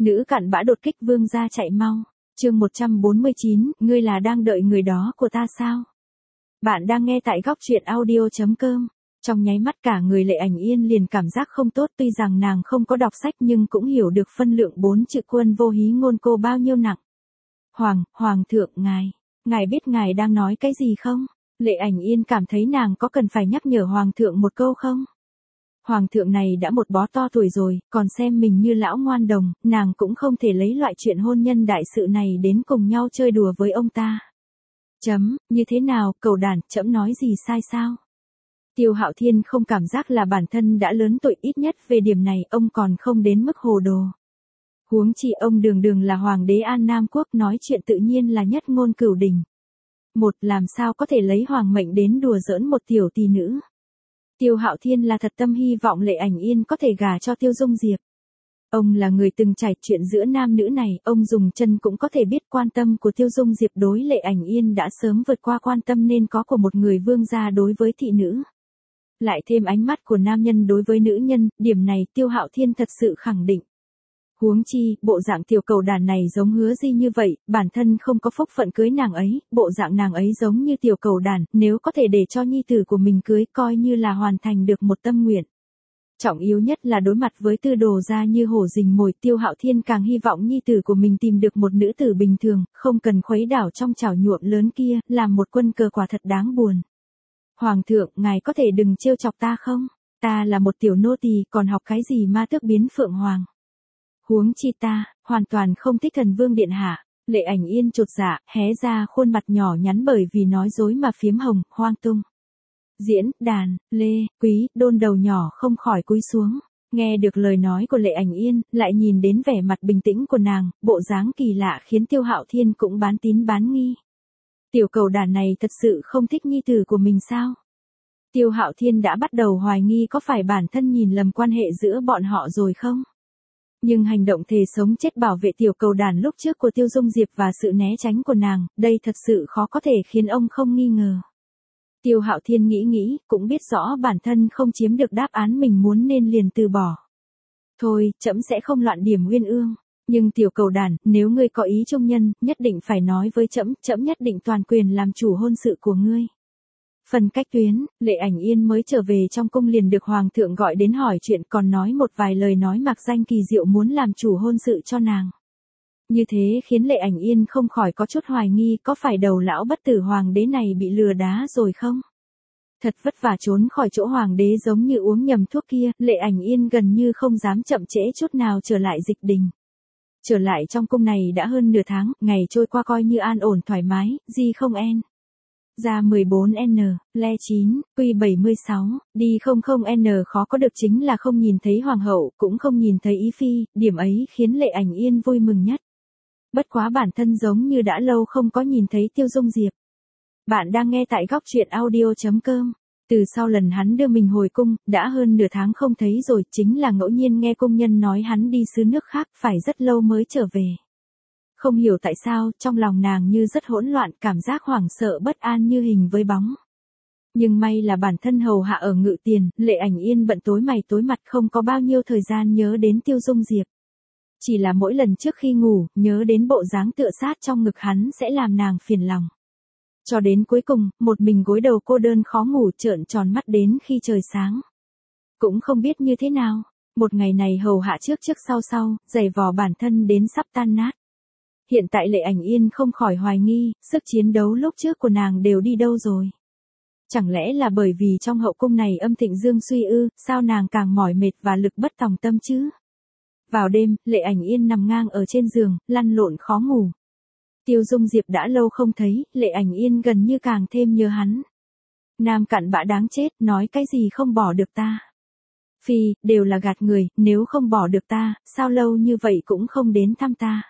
Nữ cặn bã đột kích vương gia chạy mau. Chương 149, ngươi là đang đợi người đó của ta sao? Bạn đang nghe tại góc truyện audio.com. Trong nháy mắt cả người Lệ Ảnh Yên liền cảm giác không tốt, tuy rằng nàng không có đọc sách nhưng cũng hiểu được phân lượng 4 chữ quân vô hí ngôn cô bao nhiêu nặng. Hoàng thượng ngài biết ngài đang nói cái gì không? Lệ Ảnh Yên cảm thấy nàng có cần phải nhắc nhở Hoàng thượng một câu không? Hoàng thượng này đã một bó to tuổi rồi, còn xem mình như lão ngoan đồng, nàng cũng không thể lấy loại chuyện hôn nhân đại sự này đến cùng nhau chơi đùa với ông ta. Như thế nào, cẩu đản, trẫm nói gì sai sao? Tiêu Hạo Thiên không cảm giác là bản thân đã lớn tuổi, ít nhất về điểm này ông còn không đến mức hồ đồ. Huống chi ông đường là hoàng đế An Nam Quốc, nói chuyện tự nhiên là nhất ngôn cửu đình. Làm sao có thể lấy hoàng mệnh đến đùa giỡn một tiểu tỷ nữ? Tiêu Hạo Thiên là thật tâm hy vọng Lệ Ảnh Yên có thể gả cho Tiêu Dung Diệp. Ông là người từng trải chuyện giữa nam nữ này, ông dùng chân cũng có thể biết quan tâm của Tiêu Dung Diệp đối Lệ Ảnh Yên đã sớm vượt qua quan tâm nên có của một người vương gia đối với thị nữ. Lại thêm ánh mắt của nam nhân đối với nữ nhân, điểm này Tiêu Hạo Thiên thật sự khẳng định. Huống chi, bộ dạng tiểu cầu đàn này giống Hứa Di như vậy, bản thân không có phúc phận cưới nàng ấy, bộ dạng nàng ấy giống như tiểu cầu đàn, nếu có thể để cho nhi tử của mình cưới coi như là hoàn thành được một tâm nguyện. Trọng yếu nhất là đối mặt với tư đồ gia như hổ rình mồi, Tiêu Hạo Thiên càng hy vọng nhi tử của mình tìm được một nữ tử bình thường, không cần khuấy đảo trong chảo nhuộm lớn kia, làm một quân cờ quả thật đáng buồn. Hoàng thượng, ngài có thể đừng trêu chọc ta không? Ta là một tiểu nô tỳ, còn học cái gì ma tước biến phượng hoàng? Huống chi ta, hoàn toàn không thích Thần Vương điện hạ. Lệ Ảnh Yên chột dạ, hé ra khuôn mặt nhỏ nhắn bởi vì nói dối mà phiếm hồng, hoang tung. Diễn, đàn, Lê, Quý, Đôn đầu nhỏ không khỏi cúi xuống. Nghe được lời nói của Lệ Ảnh Yên, lại nhìn đến vẻ mặt bình tĩnh của nàng, bộ dáng kỳ lạ khiến Tiêu Hạo Thiên cũng bán tín bán nghi. Tiểu cầu đàn này thật sự không thích nhi tử của mình sao? Tiêu Hạo Thiên đã bắt đầu hoài nghi có phải bản thân nhìn lầm quan hệ giữa bọn họ rồi không? Nhưng hành động thề sống chết bảo vệ tiểu cầu đàn lúc trước của Tiêu Dung Diệp và sự né tránh của nàng, đây thật sự khó có thể khiến ông không nghi ngờ. Tiêu Hạo Thiên nghĩ, cũng biết rõ bản thân không chiếm được đáp án mình muốn nên liền từ bỏ. Thôi, trẫm sẽ không loạn điểm uyên ương. Nhưng tiểu cầu đàn, nếu ngươi có ý trung nhân, nhất định phải nói với trẫm, trẫm nhất định toàn quyền làm chủ hôn sự của ngươi. Phần cách tuyến, Lệ Ảnh Yên mới trở về trong cung liền được Hoàng thượng gọi đến hỏi chuyện, còn nói một vài lời nói mặc danh kỳ diệu muốn làm chủ hôn sự cho nàng. Như thế khiến Lệ Ảnh Yên không khỏi có chút hoài nghi có phải đầu lão bất tử hoàng đế này bị lừa đá rồi không? Thật vất vả trốn khỏi chỗ hoàng đế giống như uống nhầm thuốc kia, Lệ Ảnh Yên gần như không dám chậm trễ chút nào trở lại dịch đình. Trở lại trong cung này đã hơn nửa tháng, ngày trôi qua coi như an ổn thoải mái, gì không en. Ra 14N, Le 9, Quy 76, đi 00N khó có được chính là không nhìn thấy hoàng hậu, cũng không nhìn thấy ý phi, điểm ấy khiến Lệ Ảnh Yên vui mừng nhất. Bất quá bản thân giống như đã lâu không có nhìn thấy Tiêu Dung Diệp. Bạn đang nghe tại góc truyện audio.com. Từ sau lần hắn đưa mình hồi cung, đã hơn nửa tháng không thấy rồi, chính là ngẫu nhiên nghe công nhân nói hắn đi xứ nước khác, phải rất lâu mới trở về. Không hiểu tại sao, trong lòng nàng như rất hỗn loạn, cảm giác hoảng sợ bất an như hình với bóng. Nhưng may là bản thân hầu hạ ở Ngự Tiền, Lệ Ảnh Yên bận tối mày tối mặt không có bao nhiêu thời gian nhớ đến Tiêu Dung Diệp. Chỉ là mỗi lần trước khi ngủ, nhớ đến bộ dáng tựa sát trong ngực hắn sẽ làm nàng phiền lòng. Cho đến cuối cùng, một mình gối đầu cô đơn khó ngủ trợn tròn mắt đến khi trời sáng. Cũng không biết như thế nào, một ngày này hầu hạ trước sau, giày vò bản thân đến sắp tan nát. Hiện tại Lệ Ảnh Yên không khỏi hoài nghi, sức chiến đấu lúc trước của nàng đều đi đâu rồi. Chẳng lẽ là bởi vì trong hậu cung này âm thịnh dương suy ư, sao nàng càng mỏi mệt và lực bất tòng tâm chứ? Vào đêm, Lệ Ảnh Yên nằm ngang ở trên giường, lăn lộn khó ngủ. Tiêu Dung Diệp đã lâu không thấy, Lệ Ảnh Yên gần như càng thêm nhớ hắn. Nam cặn bã đáng chết, nói cái gì không bỏ được ta. Phi, đều là gạt người, nếu không bỏ được ta, sao lâu như vậy cũng không đến thăm ta.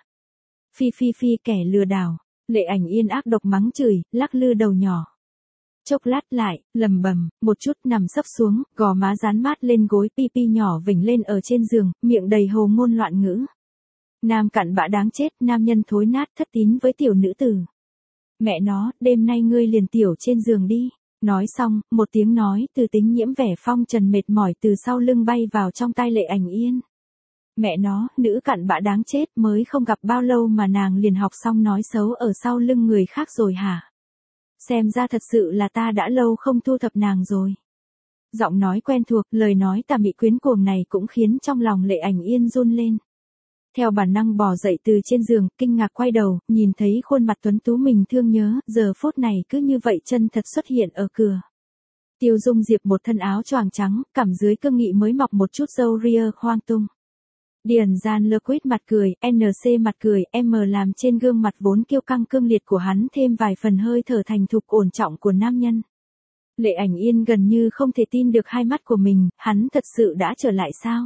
Phi kẻ lừa đảo. Lệ Ảnh Yên ác độc mắng chửi, lắc lư đầu nhỏ. Chốc lát lại, lầm bầm, một chút nằm sấp xuống, gò má dán mát lên gối, pi nhỏ vểnh lên ở trên giường, miệng đầy hồ ngôn loạn ngữ. Nam cặn bã đáng chết, nam nhân thối nát thất tín với tiểu nữ tử. Mẹ nó, đêm nay ngươi liền tiểu trên giường đi. Nói xong, một tiếng nói từ tính nhiễm vẻ phong trần mệt mỏi từ sau lưng bay vào trong tai Lệ Ảnh Yên. Mẹ nó, nữ cặn bã đáng chết, mới không gặp bao lâu mà nàng liền học xong nói xấu ở sau lưng người khác rồi hả? Xem ra thật sự là ta đã lâu không thu thập nàng rồi. Giọng nói quen thuộc, lời nói tà mị quyến cuồng này cũng khiến trong lòng Lệ Ảnh Yên run lên. Theo bản năng bò dậy từ trên giường, kinh ngạc quay đầu, nhìn thấy khuôn mặt tuấn tú mình thương nhớ, giờ phút này cứ như vậy chân thật xuất hiện ở cửa. Tiêu Dung Diệp một thân áo choàng trắng, cằm dưới cương nghị mới mọc một chút râu ria hoang tung. Điền Gian lơ quýt mặt cười, NC mặt cười, M làm trên gương mặt vốn kiêu căng cương liệt của hắn thêm vài phần hơi thở thành thục ổn trọng của nam nhân. Lệ Ảnh Yên gần như không thể tin được hai mắt của mình, hắn thật sự đã trở lại sao?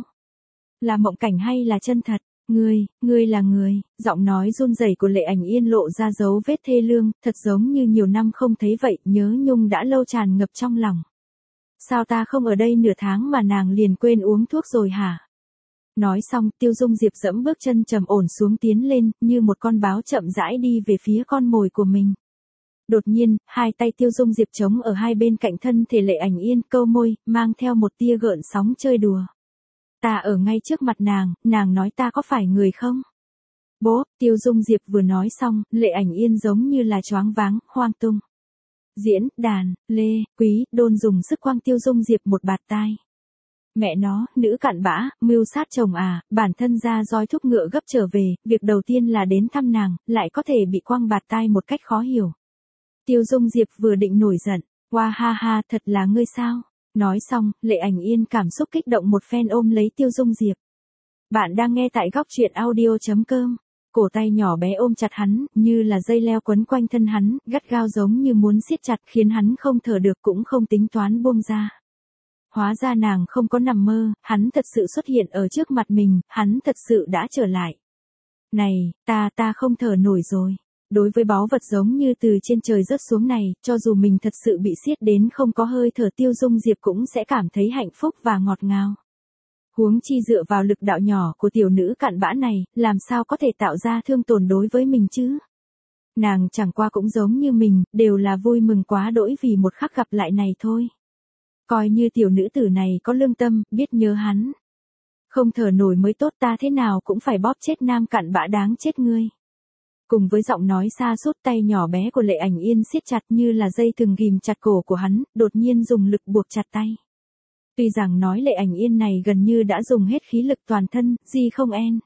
Là mộng cảnh hay là chân thật? Ngươi là người, giọng nói run rẩy của Lệ Ảnh Yên lộ ra dấu vết thê lương, thật giống như nhiều năm không thấy vậy, nhớ nhung đã lâu tràn ngập trong lòng. Sao ta không ở đây nửa tháng mà nàng liền quên uống thuốc rồi hả? Nói xong, Tiêu Dung Diệp dẫm bước chân trầm ổn xuống tiến lên, như một con báo chậm rãi đi về phía con mồi của mình. Đột nhiên, hai tay Tiêu Dung Diệp chống ở hai bên cạnh thân thể Lệ Ảnh Yên, câu môi, mang theo một tia gợn sóng chơi đùa. Ta ở ngay trước mặt nàng nói ta có phải người không? Bố, Tiêu Dung Diệp vừa nói xong, Lệ Ảnh Yên giống như là choáng váng, hoang tung. Diễn, đàn, Lê, Quý, Đôn dùng sức quăng Tiêu Dung Diệp một bạt tai. Mẹ nó, nữ cặn bã, mưu sát chồng à, bản thân ra roi thúc ngựa gấp trở về, việc đầu tiên là đến thăm nàng, lại có thể bị quăng bạt tai một cách khó hiểu. Tiêu Dung Diệp vừa định nổi giận, hoa ha ha, thật là ngươi sao? Nói xong, Lệ Ảnh Yên cảm xúc kích động một phen ôm lấy Tiêu Dung Diệp. Bạn đang nghe tại góc truyện audio.com. Cổ tay nhỏ bé ôm chặt hắn, như là dây leo quấn quanh thân hắn, gắt gao giống như muốn siết chặt khiến hắn không thở được cũng không tính toán buông ra. Hóa ra nàng không có nằm mơ, hắn thật sự xuất hiện ở trước mặt mình, hắn thật sự đã trở lại. Này, ta không thở nổi rồi. Đối với báu vật giống như từ trên trời rớt xuống này, cho dù mình thật sự bị siết đến không có hơi thở, Tiêu Dung Diệp cũng sẽ cảm thấy hạnh phúc và ngọt ngào. Huống chi dựa vào lực đạo nhỏ của tiểu nữ cặn bã này, làm sao có thể tạo ra thương tổn đối với mình chứ? Nàng chẳng qua cũng giống như mình, đều là vui mừng quá đỗi vì một khắc gặp lại này thôi. Coi như tiểu nữ tử này có lương tâm, biết nhớ hắn. Không thở nổi mới tốt, ta thế nào cũng phải bóp chết nam cặn bã đáng chết ngươi. Cùng với giọng nói xa sút, tay nhỏ bé của Lệ Ảnh Yên siết chặt như là dây thừng ghìm chặt cổ của hắn, đột nhiên dùng lực buộc chặt tay. Tuy rằng nói Lệ Ảnh Yên này gần như đã dùng hết khí lực toàn thân, G không N.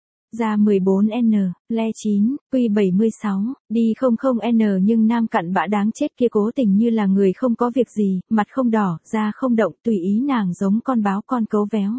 Ra 14N, Le 9, Q 76, đi 00N, nhưng nam cặn bã đáng chết kia cố tình như là người không có việc gì, mặt không đỏ, da không động, tùy ý nàng giống con báo con cấu véo.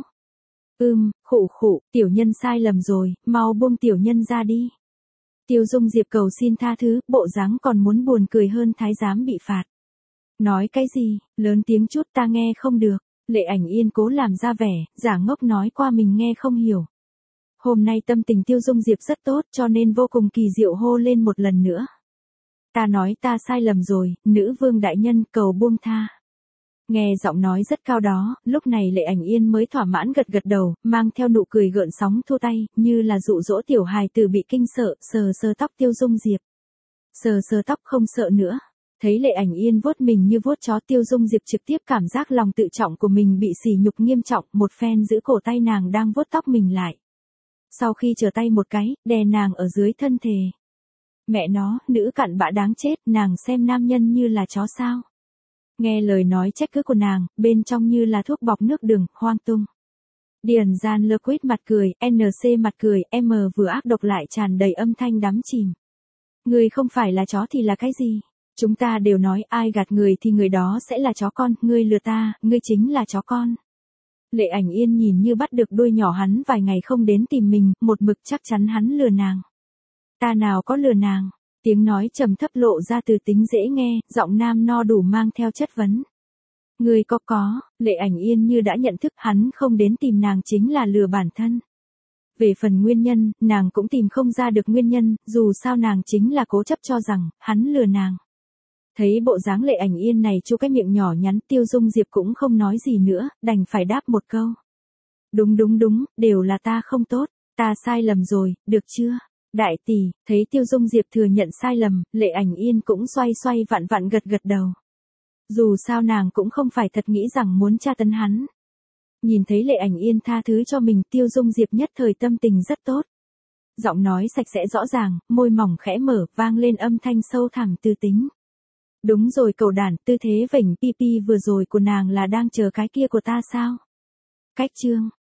Khụ, tiểu nhân sai lầm rồi, mau buông tiểu nhân ra đi. Tiêu Dung Diệp cầu xin tha thứ, bộ dáng còn muốn buồn cười hơn thái giám bị phạt. Nói cái gì, lớn tiếng chút ta nghe không được. Lệ Ảnh Yên cố làm ra vẻ, giả ngốc nói qua mình nghe không hiểu. Hôm nay tâm tình Tiêu Dung Diệp rất tốt cho nên vô cùng kỳ diệu hô lên một lần nữa. Ta nói ta sai lầm rồi, nữ vương đại nhân cầu buông tha. Nghe giọng nói rất cao đó, lúc này Lệ Ảnh Yên mới thỏa mãn gật gật đầu, mang theo nụ cười gợn sóng thua tay, như là dụ dỗ tiểu hài tử bị kinh sợ, sờ tóc Tiêu Dung Diệp. Sờ tóc không sợ nữa. Thấy Lệ Ảnh Yên vuốt mình như vuốt chó, Tiêu Dung Diệp trực tiếp cảm giác lòng tự trọng của mình bị sỉ nhục nghiêm trọng, một phen giữ cổ tay nàng đang vuốt tóc mình lại. Sau khi trở tay một cái, đè nàng ở dưới thân thể. Mẹ nó, nữ cặn bã đáng chết, nàng xem nam nhân như là chó sao. Nghe lời nói trách cứ của nàng, bên trong như là thuốc bọc nước đường, hoang tung. Điền Gian lơ quýt mặt cười, NC mặt cười, M vừa ác độc lại tràn đầy âm thanh đắm chìm. Người không phải là chó thì là cái gì? Chúng ta đều nói ai gạt người thì người đó sẽ là chó con, ngươi lừa ta, ngươi chính là chó con. Lệ Ảnh Yên nhìn như bắt được đuôi nhỏ hắn vài ngày không đến tìm mình, một mực chắc chắn hắn lừa nàng. Ta nào có lừa nàng, tiếng nói trầm thấp lộ ra từ tính dễ nghe, giọng nam no đủ mang theo chất vấn. Ngươi có, Lệ Ảnh Yên như đã nhận thức hắn không đến tìm nàng chính là lừa bản thân. Về phần nguyên nhân, nàng cũng tìm không ra được nguyên nhân, dù sao nàng chính là cố chấp cho rằng, hắn lừa nàng. Thấy bộ dáng Lệ Ảnh Yên này chu cái miệng nhỏ nhắn, Tiêu Dung Diệp cũng không nói gì nữa, đành phải đáp một câu. Đúng, đều là ta không tốt, ta sai lầm rồi, được chưa? Đại tỷ, thấy Tiêu Dung Diệp thừa nhận sai lầm, Lệ Ảnh Yên cũng xoay vặn gật đầu. Dù sao nàng cũng không phải thật nghĩ rằng muốn tra tấn hắn. Nhìn thấy Lệ Ảnh Yên tha thứ cho mình, Tiêu Dung Diệp nhất thời tâm tình rất tốt. Giọng nói sạch sẽ rõ ràng, môi mỏng khẽ mở, vang lên âm thanh sâu thẳm tư tính. Đúng rồi cậu đàn, tư thế vểnh pi pi vừa rồi của nàng là đang chờ cái kia của ta sao? Cách chương